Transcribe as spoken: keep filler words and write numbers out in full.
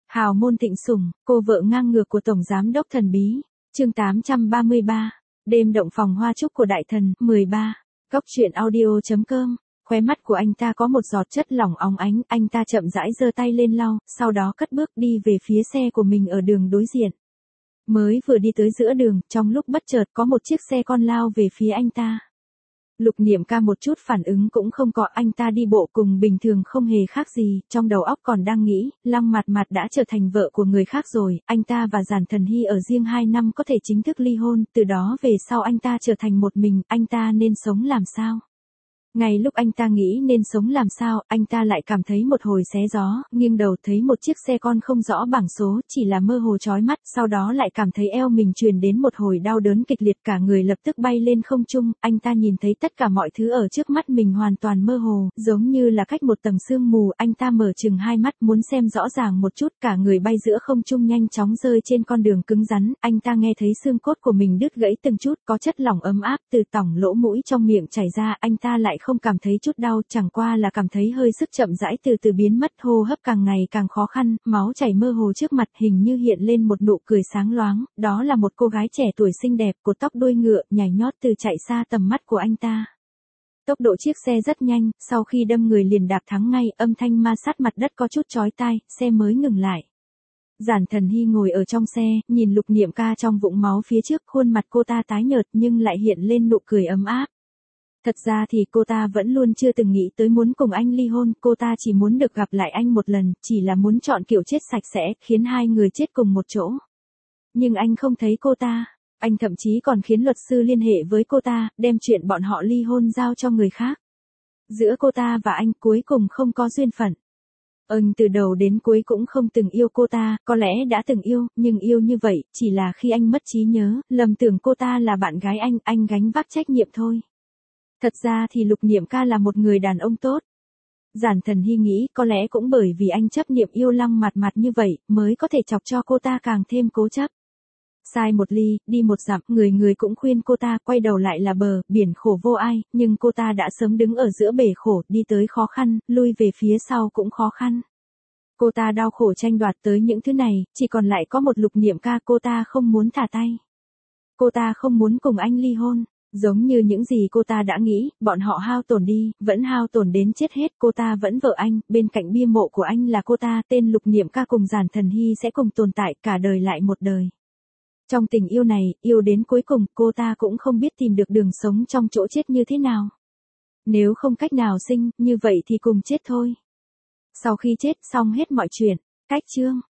Hào môn thịnh sủng, cô vợ ngang ngược của Tổng Giám đốc thần bí. Chương tám trăm ba mươi ba. Đêm động phòng hoa trúc của đại thần. mười ba. Góc truyện audio chấm com. Khóe mắt của anh ta có một giọt chất lỏng óng ánh, anh ta chậm rãi giơ tay lên lau, sau đó cất bước đi về phía xe của mình ở đường đối diện. Mới vừa đi tới giữa đường, trong lúc bất chợt có một chiếc xe con lao về phía anh ta. Lục Niệm Ca một chút phản ứng cũng không có, anh ta đi bộ cùng bình thường không hề khác gì, trong đầu óc còn đang nghĩ, Lăng Mạt Mạt đã trở thành vợ của người khác rồi, anh ta và Giản Thần Hy ở riêng hai năm có thể chính thức ly hôn, từ đó về sau anh ta trở thành một mình, anh ta nên sống làm sao? Ngay lúc anh ta nghĩ nên sống làm sao, anh ta lại cảm thấy một hồi xé gió, nghiêng đầu thấy một chiếc xe con không rõ bảng số, chỉ là mơ hồ chói mắt, sau đó lại cảm thấy eo mình truyền đến một hồi đau đớn kịch liệt, cả người lập tức bay lên không trung, anh ta nhìn thấy tất cả mọi thứ ở trước mắt mình hoàn toàn mơ hồ, giống như là cách một tầng sương mù, anh ta mở chừng hai mắt muốn xem rõ ràng một chút, cả người bay giữa không trung nhanh chóng rơi trên con đường cứng rắn, anh ta nghe thấy xương cốt của mình đứt gãy từng chút, có chất lỏng ấm áp từ tỏng lỗ mũi trong miệng chảy ra, anh ta lại không cảm thấy chút đau, chẳng qua là cảm thấy hơi sức chậm rãi từ từ biến mất, hô hấp càng ngày càng khó khăn, máu chảy mơ hồ trước mặt, hình như hiện lên một nụ cười sáng loáng, đó là một cô gái trẻ tuổi xinh đẹp, cột tóc đuôi ngựa, nhảy nhót từ chạy xa tầm mắt của anh ta. Tốc độ chiếc xe rất nhanh, sau khi đâm người liền đạp thắng ngay, âm thanh ma sát mặt đất có chút chói tai, xe mới ngừng lại. Giản Thần Hy ngồi ở trong xe, nhìn Lục Niệm Ca trong vũng máu phía trước, khuôn mặt cô ta tái nhợt nhưng lại hiện lên nụ cười ấm áp. Thật ra thì cô ta vẫn luôn chưa từng nghĩ tới muốn cùng anh ly hôn, cô ta chỉ muốn được gặp lại anh một lần, chỉ là muốn chọn kiểu chết sạch sẽ, khiến hai người chết cùng một chỗ. Nhưng anh không thấy cô ta, anh thậm chí còn khiến luật sư liên hệ với cô ta, đem chuyện bọn họ ly hôn giao cho người khác. Giữa cô ta và anh cuối cùng không có duyên phận. Anh từ đầu đến cuối cũng không từng yêu cô ta, có lẽ đã từng yêu, nhưng yêu như vậy, chỉ là khi anh mất trí nhớ, lầm tưởng cô ta là bạn gái anh, anh gánh vác trách nhiệm thôi. Thật ra thì Lục Niệm Ca là một người đàn ông tốt. Giản Thần Hy nghĩ có lẽ cũng bởi vì anh chấp niệm yêu Lăng Mạt Mạt như vậy, mới có thể chọc cho cô ta càng thêm cố chấp. Sai một ly, đi một dặm, người người cũng khuyên cô ta, quay đầu lại là bờ, biển khổ vô ai, nhưng cô ta đã sớm đứng ở giữa bể khổ, đi tới khó khăn, lui về phía sau cũng khó khăn. Cô ta đau khổ tranh đoạt tới những thứ này, chỉ còn lại có một Lục Niệm Ca, cô ta không muốn thả tay. Cô ta không muốn cùng anh ly hôn. Giống như những gì cô ta đã nghĩ, bọn họ hao tổn đi, vẫn hao tổn đến chết hết, cô ta vẫn vợ anh, bên cạnh bia mộ của anh là cô ta, tên Lục Niệm Ca cùng Giản Thần Hy sẽ cùng tồn tại cả đời lại một đời. Trong tình yêu này, yêu đến cuối cùng, cô ta cũng không biết tìm được đường sống trong chỗ chết như thế nào. Nếu không cách nào sinh, như vậy thì cùng chết thôi. Sau khi chết, xong hết mọi chuyện. Cách chương.